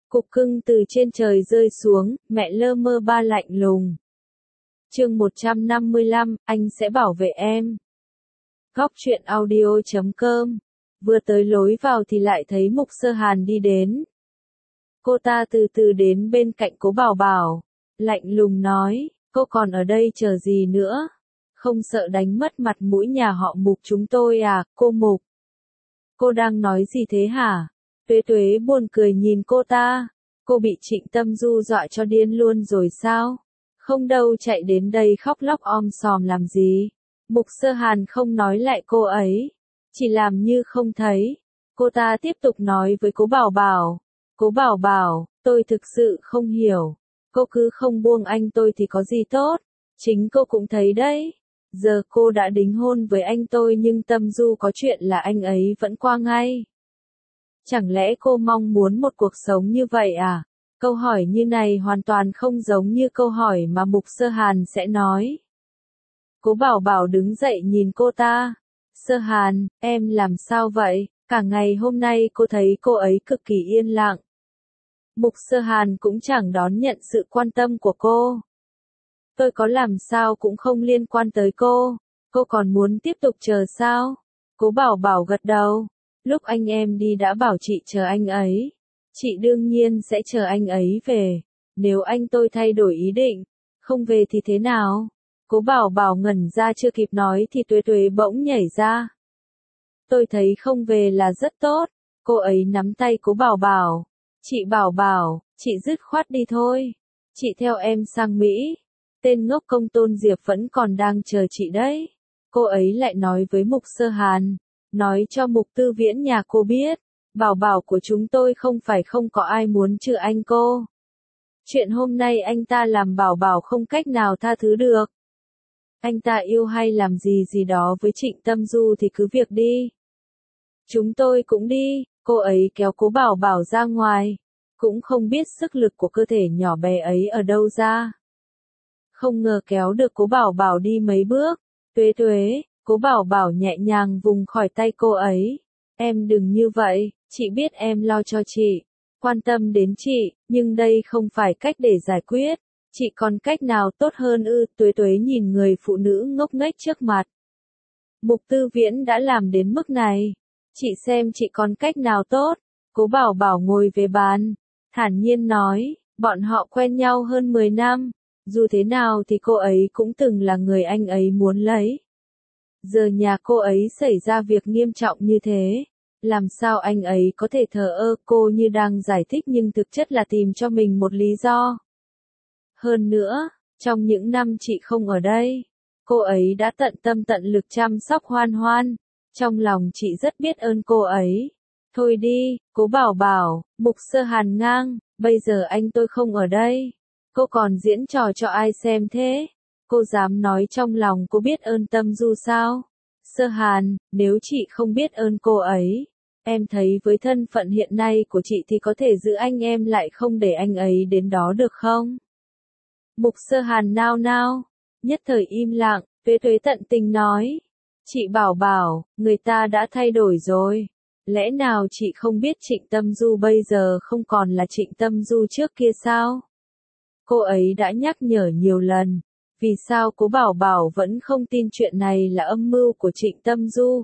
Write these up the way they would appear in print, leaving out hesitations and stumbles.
Cục cưng từ trên trời rơi xuống, mẹ lơ mơ ba lạnh lùng. Chương 155, anh sẽ bảo vệ em. Góc truyện audio.com. Vừa tới lối vào thì lại thấy Mục Sơ Hàn đi đến. Cô ta từ từ đến bên cạnh Cố Bảo Bảo, lạnh lùng nói, cô còn ở đây chờ gì nữa? Không sợ đánh mất mặt mũi nhà họ Mục chúng tôi à, cô Mục? Cô đang nói gì thế hả? Tuế Tuế buồn cười nhìn cô ta. Cô bị Trịnh Tâm Du dọa cho điên luôn rồi sao? Không đâu, chạy đến đây khóc lóc om sòm làm gì? Mục Sơ Hàn không nói lại cô ấy, chỉ làm như không thấy. Cô ta tiếp tục nói với Cố Bảo Bảo. Cố Bảo Bảo, tôi thực sự không hiểu. Cô cứ không buông anh tôi thì có gì tốt? Chính cô cũng thấy đấy. Giờ cô đã đính hôn với anh tôi nhưng Tâm Du có chuyện là anh ấy vẫn qua ngay. Chẳng lẽ cô mong muốn một cuộc sống như vậy à? Câu hỏi như này hoàn toàn không giống như câu hỏi mà Mục Sơ Hàn sẽ nói. Cố Bảo Bảo đứng dậy nhìn cô ta. Sơ Hàn, em làm sao vậy? Cả ngày hôm nay cô thấy cô ấy cực kỳ yên lặng. Mục Sơ Hàn cũng chẳng đón nhận sự quan tâm của cô. Tôi có làm sao cũng không liên quan tới cô. Cô còn muốn tiếp tục chờ sao? Cố Bảo Bảo gật đầu. Lúc anh em đi đã bảo chị chờ anh ấy. Chị đương nhiên sẽ chờ anh ấy về. Nếu anh tôi thay đổi ý định, không về thì thế nào? Cố Bảo Bảo ngẩn ra chưa kịp nói thì Tuế Tuế bỗng nhảy ra. Tôi thấy không về là rất tốt. Cô ấy nắm tay Cố Bảo Bảo. Chị Bảo Bảo, chị dứt khoát đi thôi. Chị theo em sang Mỹ. Tên ngốc Công Tôn Diệp vẫn còn đang chờ chị đấy. Cô ấy lại nói với Mục Sơ Hàn. Nói cho Mục Tư Viễn nhà cô biết. Bảo Bảo của chúng tôi không phải không có ai muốn trừ anh cô. Chuyện hôm nay anh ta làm Bảo Bảo không cách nào tha thứ được. Anh ta yêu hay làm gì gì đó với Trịnh Tâm Du thì cứ việc đi. Chúng tôi cũng đi. Cô ấy kéo Cố Bảo Bảo ra ngoài. Cũng không biết sức lực của cơ thể nhỏ bé ấy ở đâu ra. Không ngờ kéo được Cố Bảo Bảo đi mấy bước. Tuế Tuế, Cố Bảo Bảo nhẹ nhàng vùng khỏi tay cô ấy. Em đừng như vậy, chị biết em lo cho chị, quan tâm đến chị, nhưng đây không phải cách để giải quyết. Chị còn cách nào tốt hơn ư? Tuế Tuế nhìn người phụ nữ ngốc nghếch trước mặt. Mục Tư Viễn đã làm đến mức này. Chị xem chị còn cách nào tốt. Cố Bảo Bảo ngồi về bàn, thản nhiên nói, bọn họ quen nhau hơn 10 năm. Dù thế nào thì cô ấy cũng từng là người anh ấy muốn lấy. Giờ nhà cô ấy xảy ra việc nghiêm trọng như thế. Làm sao anh ấy có thể thờ ơ? Cô như đang giải thích nhưng thực chất là tìm cho mình một lý do. Hơn nữa, trong những năm chị không ở đây, cô ấy đã tận tâm tận lực chăm sóc Hoan Hoan. Trong lòng chị rất biết ơn cô ấy. Thôi đi, Cố Bảo Bảo. Mục Sơ Hàn ngang, bây giờ anh tôi không ở đây. Cô còn diễn trò cho ai xem thế? Cô dám nói trong lòng cô biết ơn Tâm Du sao? Sơ Hàn, nếu chị không biết ơn cô ấy, em thấy với thân phận hiện nay của chị thì có thể giữ anh em lại không để anh ấy đến đó được không? Mục Sơ Hàn nao nao, nhất thời im lặng. Tuế Tuế tận tình nói. Chị Bảo Bảo, người ta đã thay đổi rồi. Lẽ nào chị không biết Trịnh Tâm Du bây giờ không còn là Trịnh Tâm Du trước kia sao? Cô ấy đã nhắc nhở nhiều lần. Vì sao Cố Bảo Bảo vẫn không tin chuyện này là âm mưu của Trịnh Tâm Du?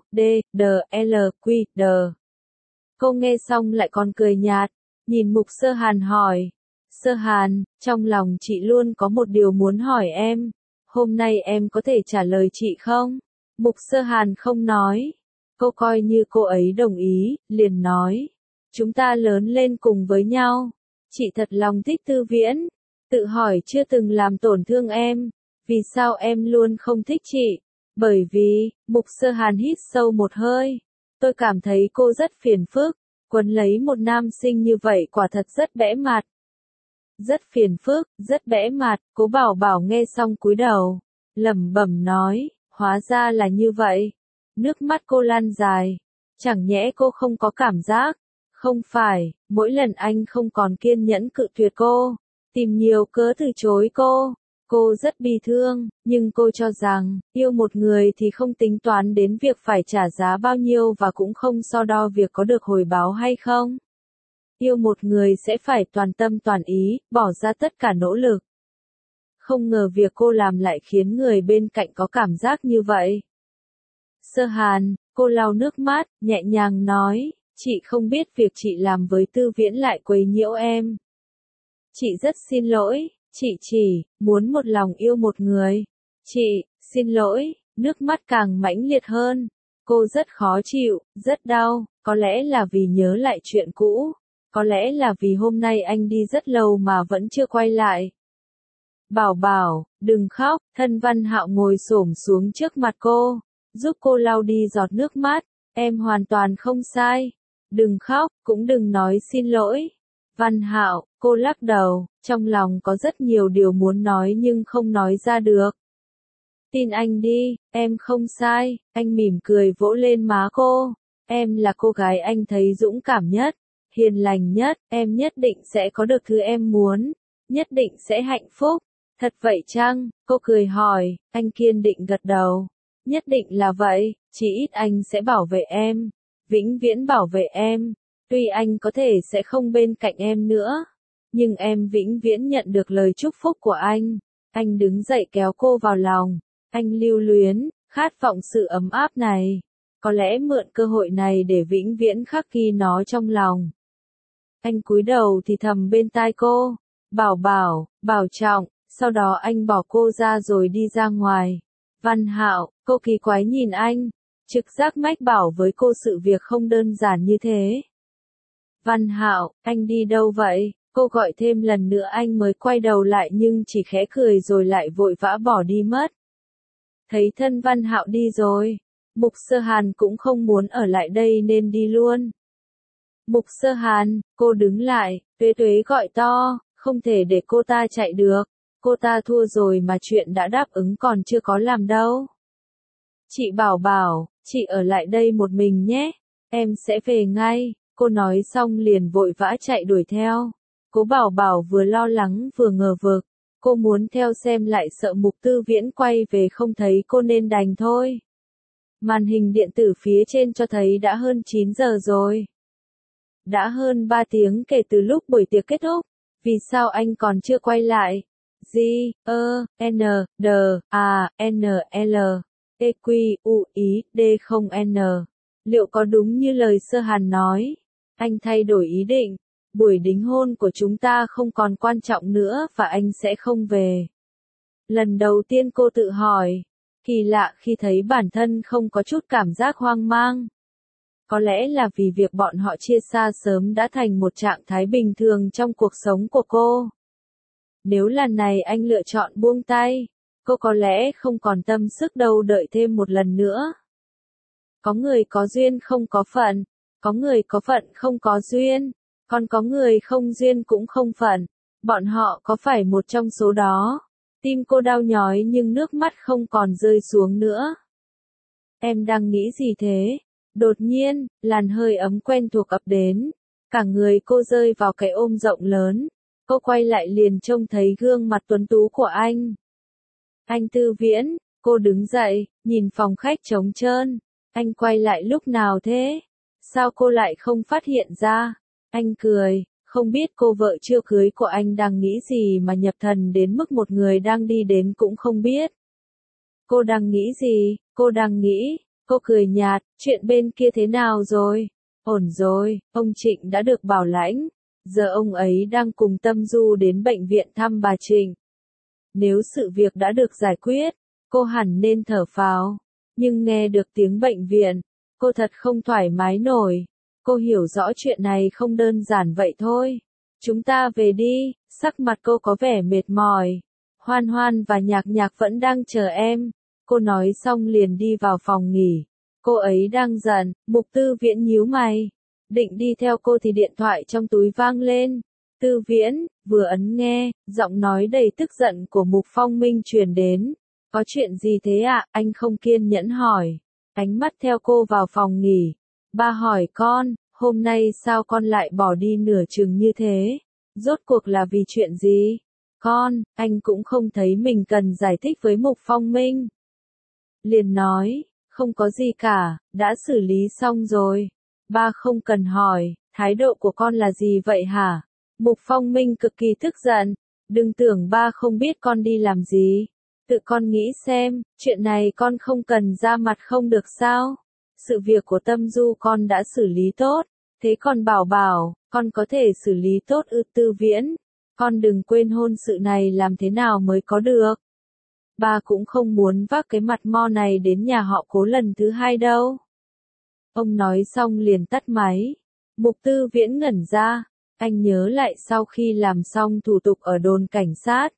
D. Cô nghe xong lại còn cười nhạt, nhìn Mục Sơ Hàn hỏi. Sơ Hàn, trong lòng chị luôn có một điều muốn hỏi em. Hôm nay em có thể trả lời chị không? Mục Sơ Hàn không nói. Cô coi như cô ấy đồng ý, liền nói. Chúng ta lớn lên cùng với nhau. Chị thật lòng thích Tư Viễn. Tự hỏi chưa từng làm tổn thương em. Vì sao em luôn không thích chị? Bởi vì, Mục Sơ Hàn hít sâu một hơi. Tôi cảm thấy cô rất phiền phức. Quấn lấy một nam sinh như vậy quả thật rất bẽ mặt. Rất phiền phức, rất bẽ mặt. Cố Bảo Bảo nghe xong cúi đầu, lẩm bẩm nói, hóa ra là như vậy. Nước mắt cô lan dài. Chẳng nhẽ cô không có cảm giác? Không phải, mỗi lần anh không còn kiên nhẫn cự tuyệt cô, tìm nhiều cớ từ chối cô. Cô rất bi thương, nhưng cô cho rằng, yêu một người thì không tính toán đến việc phải trả giá bao nhiêu và cũng không so đo việc có được hồi báo hay không. Yêu một người sẽ phải toàn tâm toàn ý, bỏ ra tất cả nỗ lực. Không ngờ việc cô làm lại khiến người bên cạnh có cảm giác như vậy. Sơ Hàn, cô lau nước mắt, nhẹ nhàng nói, chị không biết việc chị làm với Tư Viễn lại quấy nhiễu em. Chị rất xin lỗi, chị chỉ muốn một lòng yêu một người. Chị, xin lỗi, nước mắt càng mãnh liệt hơn. Cô rất khó chịu, rất đau, có lẽ là vì nhớ lại chuyện cũ, có lẽ là vì hôm nay anh đi rất lâu mà vẫn chưa quay lại. Bảo Bảo, đừng khóc, thân Văn Hạo ngồi xổm xuống trước mặt cô, giúp cô lau đi giọt nước mắt, em hoàn toàn không sai. Đừng khóc, cũng đừng nói xin lỗi. Văn Hạo, cô lắc đầu, trong lòng có rất nhiều điều muốn nói nhưng không nói ra được. Tin anh đi, em không sai, anh mỉm cười vỗ lên má cô. Em là cô gái anh thấy dũng cảm nhất, hiền lành nhất, em nhất định sẽ có được thứ em muốn, nhất định sẽ hạnh phúc. Thật vậy chăng? Cô cười hỏi, anh kiên định gật đầu. Nhất định là vậy, chỉ ít anh sẽ bảo vệ em, vĩnh viễn bảo vệ em. Tuy anh có thể sẽ không bên cạnh em nữa, nhưng em vĩnh viễn nhận được lời chúc phúc của anh. Anh đứng dậy kéo cô vào lòng. Anh lưu luyến, khát vọng sự ấm áp này. Có lẽ mượn cơ hội này để vĩnh viễn khắc ghi nó trong lòng. Anh cúi đầu thì thầm bên tai cô. Bảo Bảo, bảo trọng. Sau đó anh bỏ cô ra rồi đi ra ngoài. Văn Hạo, cô kỳ quái nhìn anh. Trực giác mách bảo với cô sự việc không đơn giản như thế. Văn Hạo, anh đi đâu vậy? Cô gọi thêm lần nữa anh mới quay đầu lại nhưng chỉ khẽ cười rồi lại vội vã bỏ đi mất. Thấy thân Văn Hạo đi rồi, Mục Sơ Hàn cũng không muốn ở lại đây nên đi luôn. Mục Sơ Hàn, cô đứng lại, Tuế Tuế gọi to, không thể để cô ta chạy được. Cô ta thua rồi mà chuyện đã đáp ứng còn chưa có làm đâu. Chị Bảo Bảo, chị ở lại đây một mình nhé, em sẽ về ngay. Cô nói xong liền vội vã chạy đuổi theo. Cố Bảo Bảo vừa lo lắng vừa ngờ vực. Cô muốn theo xem lại sợ Mục Tư Viễn quay về không thấy cô nên đành thôi. Màn hình điện tử phía trên cho thấy đã hơn 9 giờ rồi. Đã hơn 3 tiếng kể từ lúc buổi tiệc kết thúc. Vì sao anh còn chưa quay lại? G, N, D, A, N, L, E, Q, U, I, D không N. Liệu có đúng như lời Sơ Hàn nói? Anh thay đổi ý định. Buổi đính hôn của chúng ta không còn quan trọng nữa và anh sẽ không về. Lần đầu tiên cô tự hỏi. Kỳ lạ khi thấy bản thân không có chút cảm giác hoang mang. Có lẽ là vì việc bọn họ chia xa sớm đã thành một trạng thái bình thường trong cuộc sống của cô. Nếu lần này anh lựa chọn buông tay, cô có lẽ không còn tâm sức đâu đợi thêm một lần nữa. Có người có duyên không có phận, có người có phận không có duyên, còn có người không duyên cũng không phận. Bọn họ có phải một trong số đó? Tim cô đau nhói nhưng nước mắt không còn rơi xuống nữa. Em đang nghĩ gì thế? Đột nhiên, làn hơi ấm quen thuộc ập đến. Cả người cô rơi vào cái ôm rộng lớn. Cô quay lại liền trông thấy gương mặt tuấn tú của anh. Anh Tư Viễn, cô đứng dậy, nhìn phòng khách trống trơn. Anh quay lại lúc nào thế? Sao cô lại không phát hiện ra? Anh cười, không biết cô vợ chưa cưới của anh đang nghĩ gì mà nhập thần đến mức một người đang đi đến cũng không biết. Cô đang nghĩ gì? Cô đang nghĩ. Cô cười nhạt, chuyện bên kia thế nào rồi? Ổn rồi, ông Trịnh đã được bảo lãnh. Giờ ông ấy đang cùng Tâm Du đến bệnh viện thăm bà Trịnh. Nếu sự việc đã được giải quyết, cô hẳn nên thở phào. Nhưng nghe được tiếng bệnh viện, cô thật không thoải mái nổi. Cô hiểu rõ chuyện này không đơn giản vậy thôi. Chúng ta về đi, sắc mặt cô có vẻ mệt mỏi. Hoan Hoan và Nhạc Nhạc vẫn đang chờ em. Cô nói xong liền đi vào phòng nghỉ. Cô ấy đang giận, Mục Tư Viễn nhíu mày. Định đi theo cô thì điện thoại trong túi vang lên. Tư Viễn, vừa ấn nghe, giọng nói đầy tức giận của Mục Phong Minh truyền đến. Có chuyện gì thế ạ? Anh không kiên nhẫn hỏi. Ánh mắt theo cô vào phòng nghỉ. Ba hỏi con, hôm nay sao con lại bỏ đi nửa chừng như thế? Rốt cuộc là vì chuyện gì? Con, anh cũng không thấy mình cần giải thích với Mục Phong Minh. Liền nói, không có gì cả, đã xử lý xong rồi. Ba không cần hỏi, Thái độ của con là gì vậy hả? Mục Phong Minh cực kỳ tức giận. Đừng tưởng ba không biết con đi làm gì. Tự con nghĩ xem, chuyện này con không cần ra mặt không được sao? Sự việc của Tâm Du con đã xử lý tốt. Thế còn Bảo Bảo, con có thể xử lý tốt ư? Tư Viễn, con đừng quên hôn sự này làm thế nào mới có được. Ba cũng không muốn vác cái mặt mo này đến nhà họ Cố lần thứ hai đâu. Ông nói xong liền tắt máy. Mục Tư Viễn ngẩn ra, anh nhớ lại sau khi làm xong thủ tục ở đồn cảnh sát.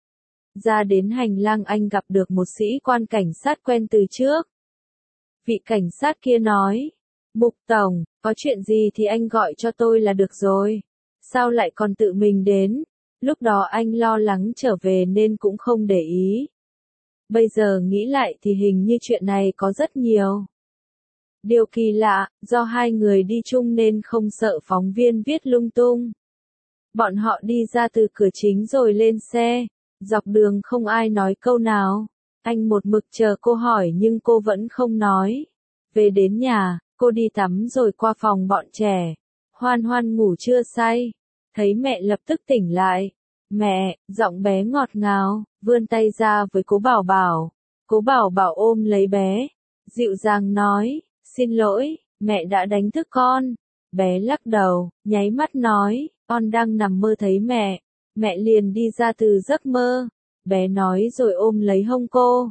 Ra đến hành lang anh gặp được một sĩ quan cảnh sát quen từ trước. Vị cảnh sát kia nói, Mục Tổng, có chuyện gì thì anh gọi cho tôi là được rồi. Sao lại còn tự mình đến? Lúc đó anh lo lắng trở về nên cũng không để ý. Bây giờ nghĩ lại thì hình như chuyện này có rất nhiều. Điều kỳ lạ, do hai người đi chung nên không sợ phóng viên viết lung tung. Bọn họ đi ra từ cửa chính rồi lên xe. Dọc đường không ai nói câu nào. Anh một mực chờ cô hỏi nhưng cô vẫn không nói. Về đến nhà, cô đi tắm rồi qua phòng bọn trẻ. Hoan Hoan ngủ chưa say. Thấy mẹ lập tức tỉnh lại. Mẹ, giọng bé ngọt ngào, vươn tay ra với Cố Bảo Bảo. Cố Bảo Bảo ôm lấy bé. Dịu dàng nói, xin lỗi, mẹ đã đánh thức con. Bé lắc đầu, nháy mắt nói, con đang nằm mơ thấy mẹ. Mẹ liền đi ra từ giấc mơ. Bé nói rồi ôm lấy hông cô.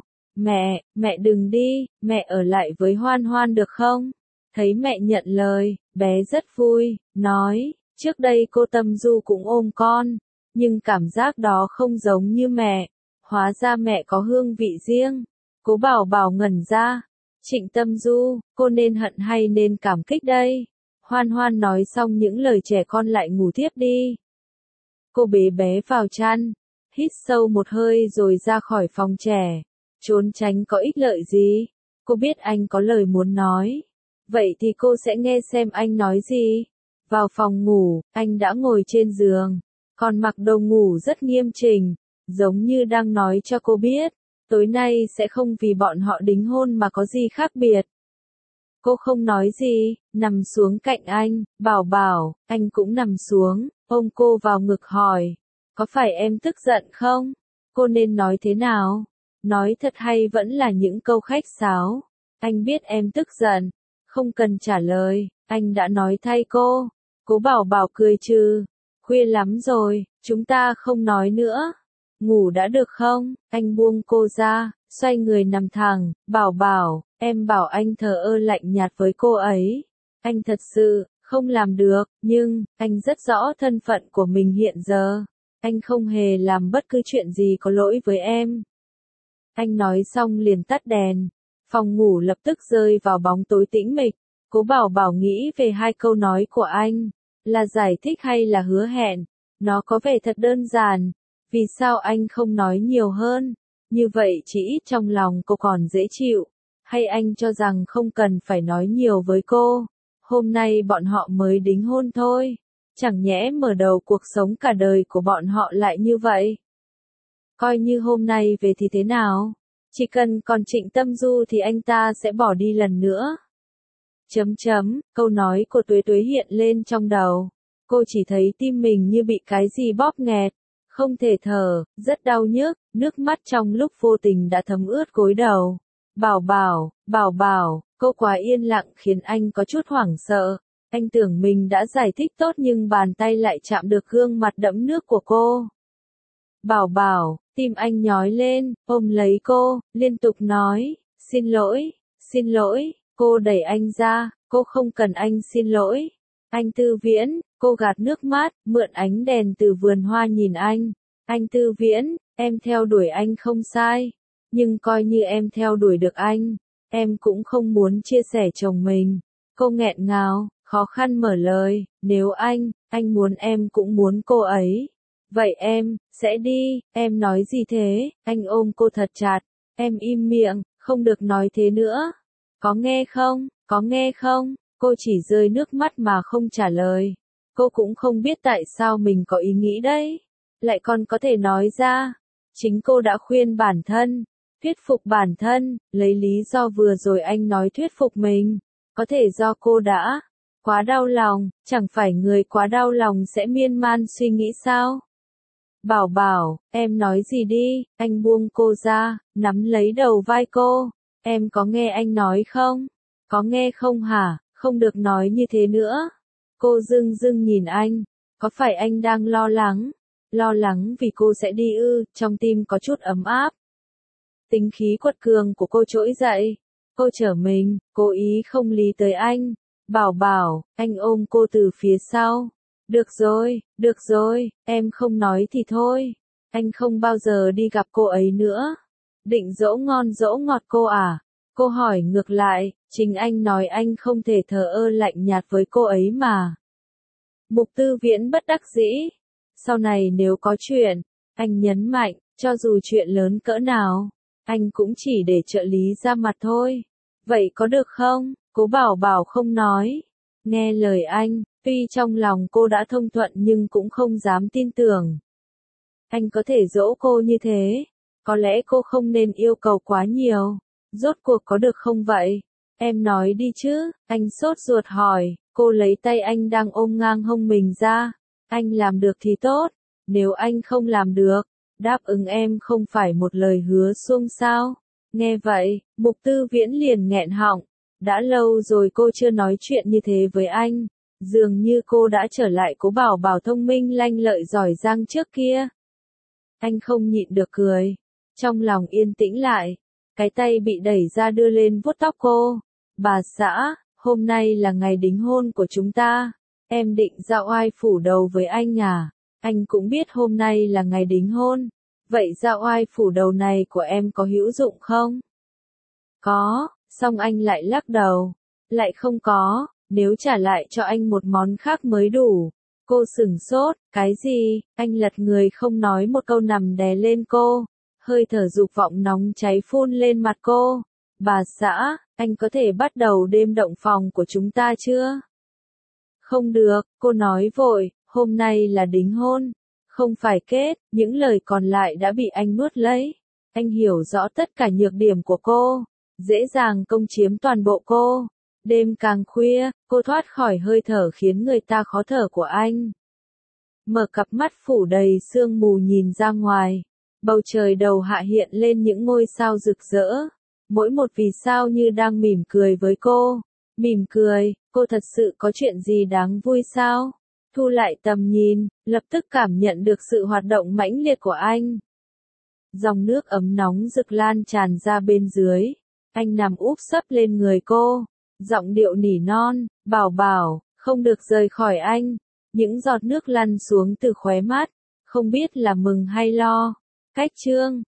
Mẹ đừng đi, mẹ ở lại với Hoan Hoan được không? Thấy mẹ nhận lời, bé rất vui, nói, trước đây cô Tâm Du cũng ôm con, nhưng cảm giác đó không giống như mẹ. Hóa ra mẹ có hương vị riêng. Cố Bảo Bảo ngẩn ra. Trịnh Tâm Du, cô nên hận hay nên cảm kích đây? Hoan Hoan nói xong những lời trẻ con lại ngủ tiếp đi. Cô bế bé vào chăn, hít sâu một hơi rồi ra khỏi phòng trẻ. Trốn tránh có ích lợi gì? Cô biết anh có lời muốn nói. Vậy thì cô sẽ nghe xem anh nói gì. Vào phòng ngủ, anh đã ngồi trên giường, còn mặc đồ ngủ rất nghiêm chỉnh, giống như đang nói cho cô biết, tối nay sẽ không vì bọn họ đính hôn mà có gì khác biệt. Cô không nói gì, nằm xuống cạnh anh. Bảo Bảo, anh cũng nằm xuống, ôm cô vào ngực hỏi, có phải em tức giận không? Cô nên nói thế nào? Nói thật hay vẫn là những câu khách sáo? Anh biết em tức giận, không cần trả lời, anh đã nói thay cô. Cố Bảo Bảo cười trừ, khuya lắm rồi, chúng ta không nói nữa. Ngủ đã được không? Anh buông cô ra, xoay người nằm thẳng. Bảo Bảo, em bảo anh thờ ơ lạnh nhạt với cô ấy. Anh thật sự không làm được, nhưng anh rất rõ thân phận của mình hiện giờ. Anh không hề làm bất cứ chuyện gì có lỗi với em. Anh nói xong liền tắt đèn. Phòng ngủ lập tức rơi vào bóng tối tĩnh mịch. Cố Bảo Bảo nghĩ về hai câu nói của anh. Là giải thích hay là hứa hẹn? Nó có vẻ thật đơn giản. Vì sao anh không nói nhiều hơn? Như vậy chỉ ít trong lòng cô còn dễ chịu. Hay anh cho rằng không cần phải nói nhiều với cô? Hôm nay bọn họ mới đính hôn thôi. Chẳng nhẽ mở đầu cuộc sống cả đời của bọn họ lại như vậy? Coi như hôm nay về thì thế nào? Chỉ cần còn Trịnh Tâm Du thì anh ta sẽ bỏ đi lần nữa. Câu nói của Tuế Tuế hiện lên trong đầu. Cô chỉ thấy tim mình như bị cái gì bóp nghẹt. Không thể thở, rất đau nhức, nước mắt trong lúc vô tình đã thấm ướt gối đầu. Bảo Bảo, cô quá yên lặng khiến anh có chút hoảng sợ. Anh tưởng mình đã giải thích tốt nhưng bàn tay lại chạm được gương mặt đẫm nước của cô. Bảo Bảo, tim anh nhói lên, ôm lấy cô, liên tục nói, xin lỗi, cô đẩy anh ra, cô không cần anh xin lỗi. Anh Tư Viễn, cô gạt nước mắt, mượn ánh đèn từ vườn hoa nhìn anh. Anh Tư Viễn, em theo đuổi anh không sai, nhưng coi như em theo đuổi được anh, em cũng không muốn chia sẻ chồng mình. Cô nghẹn ngào, khó khăn mở lời, nếu anh muốn em cũng muốn cô ấy. Vậy em, sẽ đi, em nói gì thế? Anh ôm cô thật chặt, em im miệng, không được nói thế nữa. Có nghe không? Cô chỉ rơi nước mắt mà không trả lời. Cô cũng không biết tại sao mình có ý nghĩ đấy. Lại còn có thể nói ra. Chính cô đã khuyên bản thân, thuyết phục bản thân, lấy lý do vừa rồi anh nói thuyết phục mình. Có thể do cô đã Quá đau lòng, chẳng phải người quá đau lòng sẽ miên man suy nghĩ sao? Bảo Bảo, em nói gì đi, anh buông cô ra, nắm lấy đầu vai cô. Em có nghe anh nói không? Có nghe không hả? Không được nói như thế nữa. Cô dưng dưng nhìn anh. Có phải anh đang lo lắng? Lo lắng vì cô sẽ đi ư? Trong tim có chút ấm áp. Tính khí quật cường của cô trỗi dậy. Cô trở mình, cố ý không lý tới anh. Bảo Bảo, anh ôm cô từ phía sau. Được rồi, em không nói thì thôi. Anh không bao giờ đi gặp cô ấy nữa. Định dỗ ngon dỗ ngọt cô à? Cô hỏi ngược lại, chính anh nói anh không thể thờ ơ lạnh nhạt với cô ấy mà. Mục Tư Viễn bất đắc dĩ. Sau này nếu có chuyện, anh nhấn mạnh, cho dù chuyện lớn cỡ nào, anh cũng chỉ để trợ lý ra mặt thôi. Vậy có được không? Cố Bảo Bảo không nói. Nghe lời anh, tuy trong lòng cô đã thông thuận nhưng cũng không dám tin tưởng. Anh có thể dỗ cô như thế. Có lẽ cô không nên yêu cầu quá nhiều. Rốt cuộc có được không vậy? Em nói đi chứ, anh sốt ruột hỏi. Cô lấy tay anh đang ôm ngang hông mình ra. Anh làm được thì tốt. Nếu anh không làm được, đáp ứng em không phải một lời hứa suông sao. Nghe vậy, Mục Tư Viễn liền nghẹn họng. Đã lâu rồi cô chưa nói chuyện như thế với anh. Dường như cô đã trở lại Cố Bảo Bảo thông minh lanh lợi giỏi giang trước kia. Anh không nhịn được cười. Trong lòng yên tĩnh lại. Cái tay bị đẩy ra đưa lên vuốt tóc cô. Bà xã, hôm nay là ngày đính hôn của chúng ta. Em định ra oai phủ đầu với anh à? Anh cũng biết hôm nay là ngày đính hôn. Vậy ra oai phủ đầu này của em có hữu dụng không? Có, xong anh lại lắc đầu. Lại không có, nếu trả lại cho anh một món khác mới đủ. Cô sửng sốt, cái gì? Anh lật người không nói một câu nằm đè lên cô. Hơi thở dục vọng nóng cháy phun lên mặt cô. Bà xã, anh có thể bắt đầu đêm động phòng của chúng ta chưa? Không được, cô nói vội, hôm nay là đính hôn. Không phải kết, những lời còn lại đã bị anh nuốt lấy. Anh hiểu rõ tất cả nhược điểm của cô. Dễ dàng công chiếm toàn bộ cô. Đêm càng khuya, cô thoát khỏi hơi thở khiến người ta khó thở của anh. Mở cặp mắt phủ đầy sương mù nhìn ra ngoài. Bầu trời đầu hạ hiện lên những ngôi sao rực rỡ. Mỗi một vì sao như đang mỉm cười với cô. Mỉm cười, cô thật sự có chuyện gì đáng vui sao? Thu lại tầm nhìn, lập tức cảm nhận được sự hoạt động mãnh liệt của anh. Dòng nước ấm nóng rực lan tràn ra bên dưới. Anh nằm úp sấp lên người cô. Giọng điệu nỉ non, Bảo Bảo, không được rời khỏi anh. Những giọt nước lăn xuống từ khóe mắt. Không biết là mừng hay lo. Cách chương